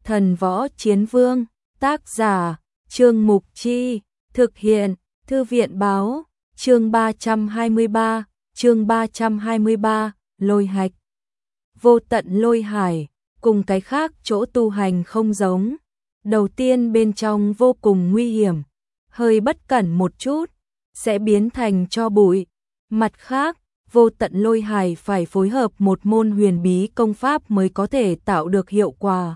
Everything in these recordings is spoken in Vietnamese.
Thần Võ Chiến Vương, tác giả, Trương Mục Chi, thực hiện, Thư viện báo, chương 323, lôi hạch. Vô tận lôi hải, cùng cái khác chỗ tu hành không giống. Đầu tiên bên trong vô cùng nguy hiểm, hơi bất cẩn một chút, sẽ biến thành tro bụi. Mặt khác, vô tận lôi hải phải phối hợp một môn huyền bí công pháp mới có thể tạo được hiệu quả.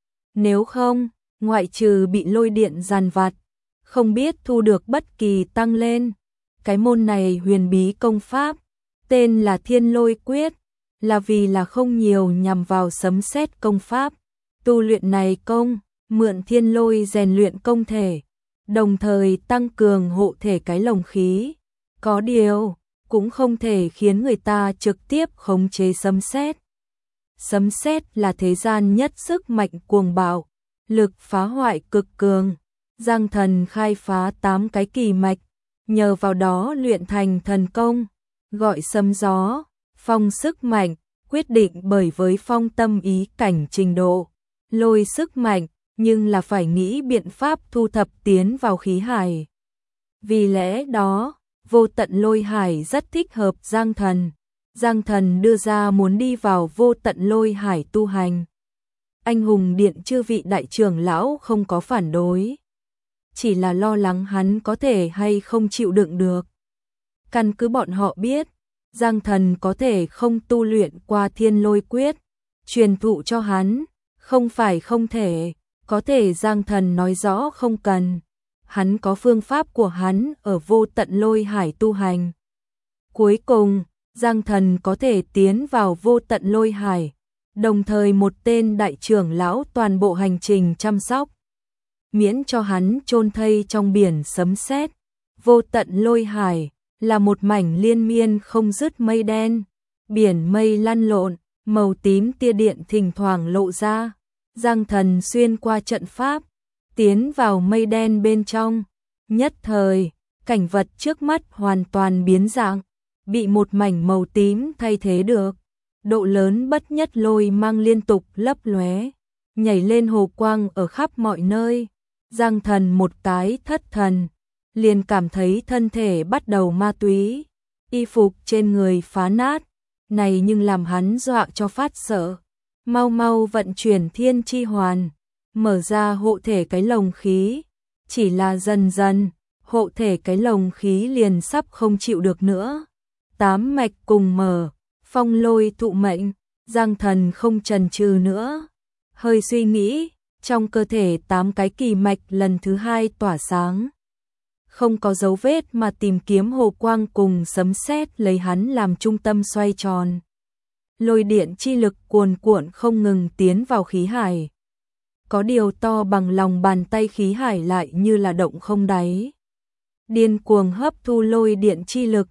Nếu không, ngoại trừ bị lôi điện giàn vặt, không biết thu được bất kỳ tăng lên. Cái môn này huyền bí công pháp, tên là Thiên Lôi Quyết, là vì là không nhiều nhằm vào sấm sét công pháp. Tu luyện này công, mượn thiên lôi rèn luyện công thể, đồng thời tăng cường hộ thể cái lồng khí. Có điều, cũng không thể khiến người ta trực tiếp khống chế sấm sét. Sấm sét là thế gian nhất sức mạnh cuồng bạo, lực phá hoại cực cường. Giang Thần khai phá 8 cái kỳ mạch, nhờ vào đó luyện thành thần công, gọi sấm gió, phong sức mạnh, quyết định bởi với phong tâm ý cảnh trình độ, lôi sức mạnh, nhưng là phải nghĩ biện pháp thu thập tiến vào khí hải. Vì lẽ đó, vô tận lôi hải rất thích hợp Giang Thần. Giang Thần đưa ra muốn đi vào vô tận lôi hải tu hành. Anh hùng điện chư vị đại trưởng lão không có phản đối, chỉ là lo lắng hắn có thể hay không chịu đựng được. Căn cứ bọn họ biết, Giang Thần có thể không tu luyện qua Thiên Lôi Quyết, truyền thụ cho hắn, không phải không thể, có thể Giang Thần nói rõ không cần. Hắn có phương pháp của hắn ở vô tận lôi hải tu hành. Cuối cùng, Giang Thần có thể tiến vào vô tận lôi hải, đồng thời một tên đại trưởng lão toàn bộ hành trình chăm sóc, miễn cho hắn chôn thây trong biển sấm sét. Vô tận lôi hải là một mảnh liên miên không dứt mây đen, biển mây lăn lộn, màu tím tia điện thỉnh thoảng lộ ra. Giang Thần xuyên qua trận pháp, tiến vào mây đen bên trong, nhất thời, cảnh vật trước mắt hoàn toàn biến dạng, bị một mảnh màu tím thay thế được. Độ lớn bất nhất lôi mang liên tục lấp lóe, nhảy lên hồ quang ở khắp mọi nơi. Giang Thần một cái thất thần, liền cảm thấy thân thể bắt đầu ma túy, y phục trên người phá nát, này nhưng làm hắn dọa cho phát sợ. Mau mau vận chuyển thiên chi hoàn, mở ra hộ thể cái lồng khí, chỉ là dần dần, hộ thể cái lồng khí liền sắp không chịu được nữa. 8 mạch cùng mở, phong lôi thụ mệnh, Giang Thần không chần chừ nữa. Hơi suy nghĩ, trong cơ thể 8 cái kỳ mạch lần thứ 2 tỏa sáng. Không có dấu vết mà tìm kiếm hồ quang cùng sấm sét lấy hắn làm trung tâm xoay tròn. Lôi điện chi lực cuồn cuộn không ngừng tiến vào khí hải. Có điều to bằng lòng bàn tay khí hải lại như là động không đáy. Điên cuồng hấp thu lôi điện chi lực.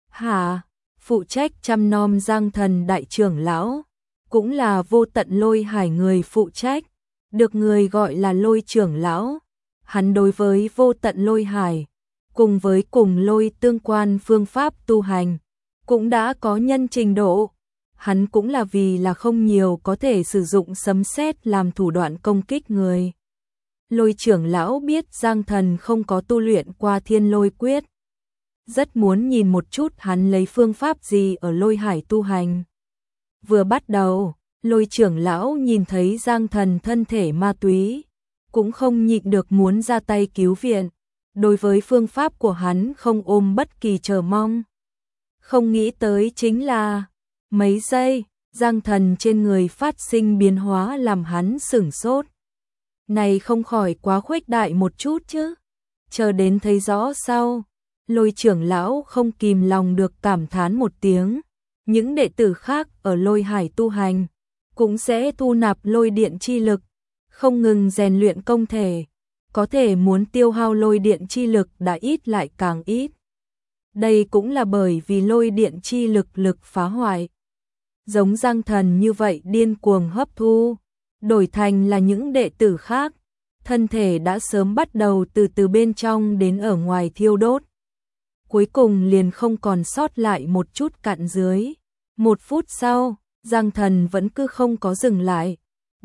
Phụ trách chăm nom Giang Thần đại trưởng lão, cũng là vô tận lôi hải người phụ trách, được người gọi là lôi trưởng lão. Hắn đối với vô tận lôi hải, cùng với cùng lôi tương quan phương pháp tu hành, cũng đã có nhân trình độ. Hắn cũng là vì là không nhiều có thể sử dụng sấm sét làm thủ đoạn công kích người. Lôi trưởng lão biết Giang Thần không có tu luyện qua Thiên Lôi Quyết, rất muốn nhìn một chút hắn lấy phương pháp gì ở lôi hải tu hành. Vừa bắt đầu, lôi trưởng lão nhìn thấy Giang Thần thân thể ma túy, cũng không nhịn được muốn ra tay cứu viện. Đối với phương pháp của hắn không ôm bất kỳ chờ mong. Không nghĩ tới chính là mấy giây, Giang Thần trên người phát sinh biến hóa làm hắn sửng sốt. Này không khỏi quá khuếch đại một chút chứ. Chờ đến thấy rõ sau, lôi trưởng lão không kìm lòng được cảm thán một tiếng. Những đệ tử khác ở lôi hải tu hành, cũng sẽ thu nạp lôi điện chi lực, không ngừng rèn luyện công thể. Có thể muốn tiêu hao lôi điện chi lực đã ít lại càng ít. Đây cũng là bởi vì lôi điện chi lực phá hoại. Giống Giang Thần như vậy điên cuồng hấp thu, đổi thành là những đệ tử khác, thân thể đã sớm bắt đầu từ bên trong đến ở ngoài thiêu đốt. Cuối cùng liền không còn sót lại một chút cặn dưới. 1 phút sau, Giang Thần vẫn cứ không có dừng lại,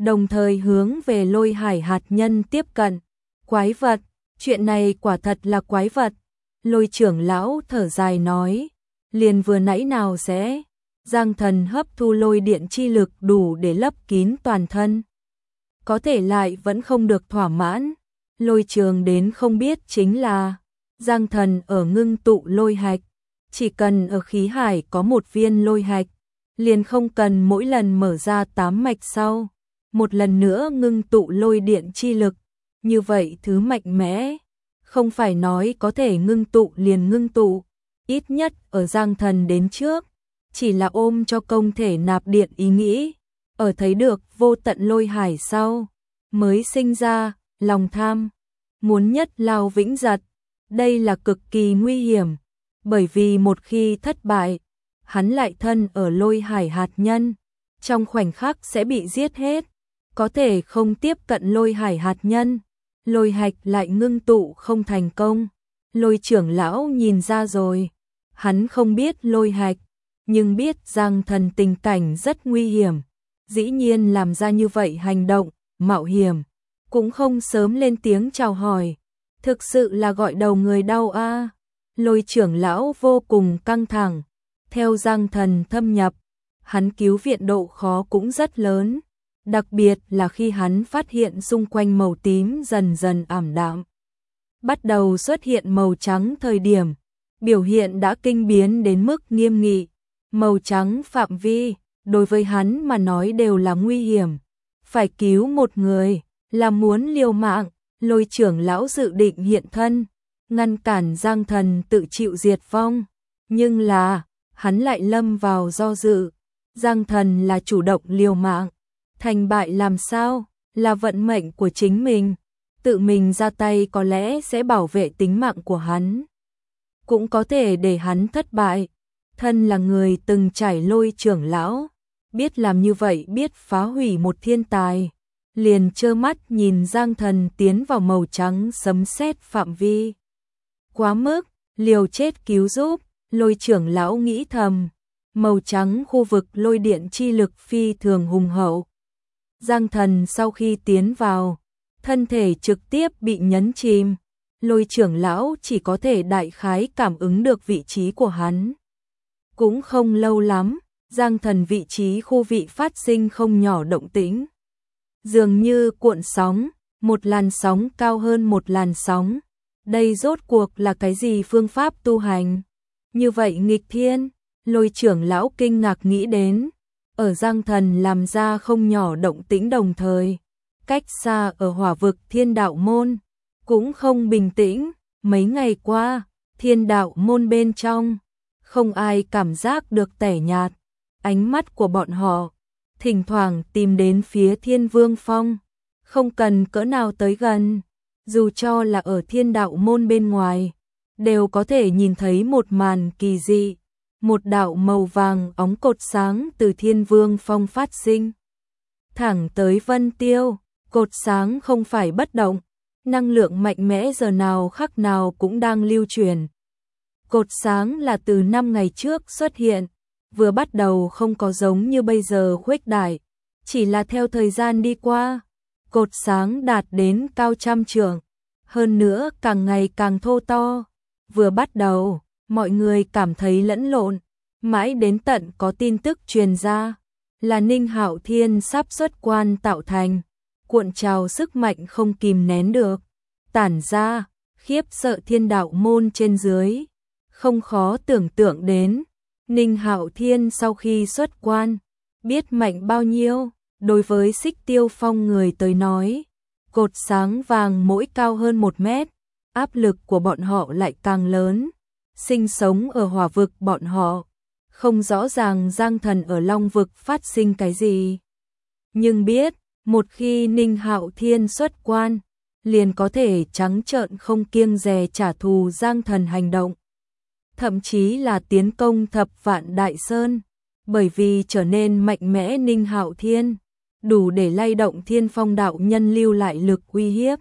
đồng thời hướng về Lôi Hải hạt nhân tiếp cận. Quái vật, chuyện này quả thật là quái vật. Lôi trưởng lão thở dài nói, liền vừa nãy nào sẽ, Giang Thần hấp thu lôi điện chi lực đủ để lấp kín toàn thân. Có thể lại vẫn không được thỏa mãn. Lôi Trường đến không biết chính là Giang Thần ở ngưng tụ lôi hạch, chỉ cần ở khí hải có một viên lôi hạch, liền không cần mỗi lần mở ra 8 mạch sau, một lần nữa ngưng tụ lôi điện chi lực. Như vậy thứ mạnh mẽ, không phải nói có thể ngưng tụ liền ngưng tụ, ít nhất ở Giang Thần đến trước, chỉ là ôm cho công thể nạp điện ý nghĩ, ở thấy được vô tận lôi hải sau, mới sinh ra lòng tham, muốn nhất lao vĩnh giật. Đây là cực kỳ nguy hiểm, bởi vì một khi thất bại, hắn lại thân ở lôi hải hạt nhân, trong khoảnh khắc sẽ bị giết hết, có thể không tiếp cận lôi hải hạt nhân, lôi hạch lại ngưng tụ không thành công. Lôi trưởng lão nhìn ra rồi, hắn không biết lôi hạch, nhưng biết Giang Thần tình cảnh rất nguy hiểm, dĩ nhiên làm ra như vậy hành động, mạo hiểm, cũng không sớm lên tiếng chào hỏi, thực sự là gọi đầu người đau a. Lôi trưởng lão vô cùng căng thẳng, theo Giang Thần thâm nhập, hắn cứu viện độ khó cũng rất lớn, đặc biệt là khi hắn phát hiện xung quanh màu tím dần dần ảm đạm, bắt đầu xuất hiện màu trắng thời điểm, biểu hiện đã kinh biến đến mức nghiêm nghị. Màu trắng phạm vi, đối với hắn mà nói đều là nguy hiểm, phải cứu một người, là muốn liều mạng. Lôi trưởng lão dự định hiện thân, ngăn cản Giang Thần tự chịu diệt vong, nhưng là, hắn lại lâm vào do dự. Giang Thần là chủ động liều mạng, thành bại làm sao, là vận mệnh của chính mình, tự mình ra tay có lẽ sẽ bảo vệ tính mạng của hắn, cũng có thể để hắn thất bại. Thân là người từng trải Lôi trưởng lão, biết làm như vậy biết phá hủy một thiên tài, liền trơ mắt nhìn Giang Thần tiến vào màu trắng sấm sét phạm vi. Quá mức, liều chết cứu giúp, Lôi trưởng lão nghĩ thầm, màu trắng khu vực lôi điện chi lực phi thường hùng hậu. Giang Thần sau khi tiến vào, thân thể trực tiếp bị nhấn chìm, Lôi trưởng lão chỉ có thể đại khái cảm ứng được vị trí của hắn. Cũng không lâu lắm, Giang Thần vị trí khu vị phát sinh không nhỏ động tĩnh. Dường như cuộn sóng, một làn sóng cao hơn một làn sóng. Đây rốt cuộc là cái gì phương pháp tu hành? Như vậy nghịch thiên, Lôi trưởng lão kinh ngạc nghĩ đến. Ở Giang Thần làm ra không nhỏ động tĩnh đồng thời. Cách xa ở hỏa vực Thiên Đạo Môn, cũng không bình tĩnh. Mấy ngày qua, Thiên Đạo Môn bên trong, không ai cảm giác được tẻ nhạt. Ánh mắt của bọn họ thỉnh thoảng tìm đến phía Thiên Vương Phong, không cần cỡ nào tới gần, dù cho là ở Thiên Đạo Môn bên ngoài, đều có thể nhìn thấy một màn kỳ dị, một đạo màu vàng óng cột sáng từ Thiên Vương Phong phát sinh, thẳng tới Vân Tiêu. Cột sáng không phải bất động, năng lượng mạnh mẽ giờ nào khắc nào cũng đang lưu truyền. Cột sáng là từ 5 ngày trước xuất hiện, vừa bắt đầu không có giống như bây giờ khuếch đại, chỉ là theo thời gian đi qua, cột sáng đạt đến cao trăm trượng, hơn nữa càng ngày càng thô to. Vừa bắt đầu, mọi người cảm thấy lẫn lộn, mãi đến tận có tin tức truyền ra, là Ninh Hạo Thiên sắp xuất quan tạo thành, cuộn trào sức mạnh không kìm nén được, tản ra, khiếp sợ Thiên Đạo Môn trên dưới. Không khó tưởng tượng đến, Ninh Hạo Thiên sau khi xuất quan, biết mạnh bao nhiêu. Đối với Xích Tiêu Phong người tới nói, cột sáng vàng mỗi cao hơn 1 mét, áp lực của bọn họ lại càng lớn. Sinh sống ở hỏa vực bọn họ, không rõ ràng Giang Thần ở Long vực phát sinh cái gì, nhưng biết, một khi Ninh Hạo Thiên xuất quan, liền có thể trắng trợn không kiêng dè trả thù Giang Thần hành động. Thậm chí là tiến công Thập Vạn Đại Sơn, bởi vì trở nên mạnh mẽ Ninh Hạo Thiên, đủ để lay động Thiên Phong đạo nhân lưu lại lực uy hiếp.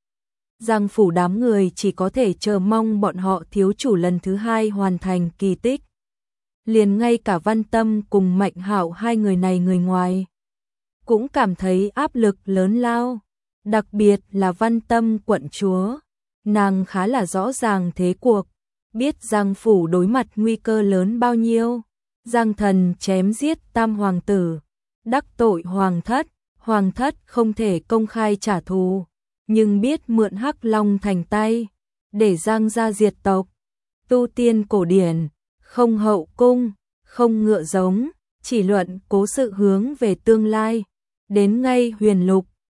Giang phủ đám người chỉ có thể chờ mong bọn họ thiếu chủ lần thứ 2 hoàn thành kỳ tích. Liền ngay cả Văn Tâm cùng Mạnh Hạo hai người này người ngoài, cũng cảm thấy áp lực lớn lao, đặc biệt là Văn Tâm quận chúa, nàng khá là rõ ràng thế cuộc, biết Giang phủ đối mặt nguy cơ lớn bao nhiêu. Giang Thần chém giết tam hoàng tử, đắc tội hoàng thất không thể công khai trả thù, nhưng biết mượn Hắc Long thành tay, để Giang gia diệt tộc. Tu tiên cổ điển, không hậu cung, không ngựa giống, chỉ luận cố sự hướng về tương lai. Đến ngay Huyền Lục,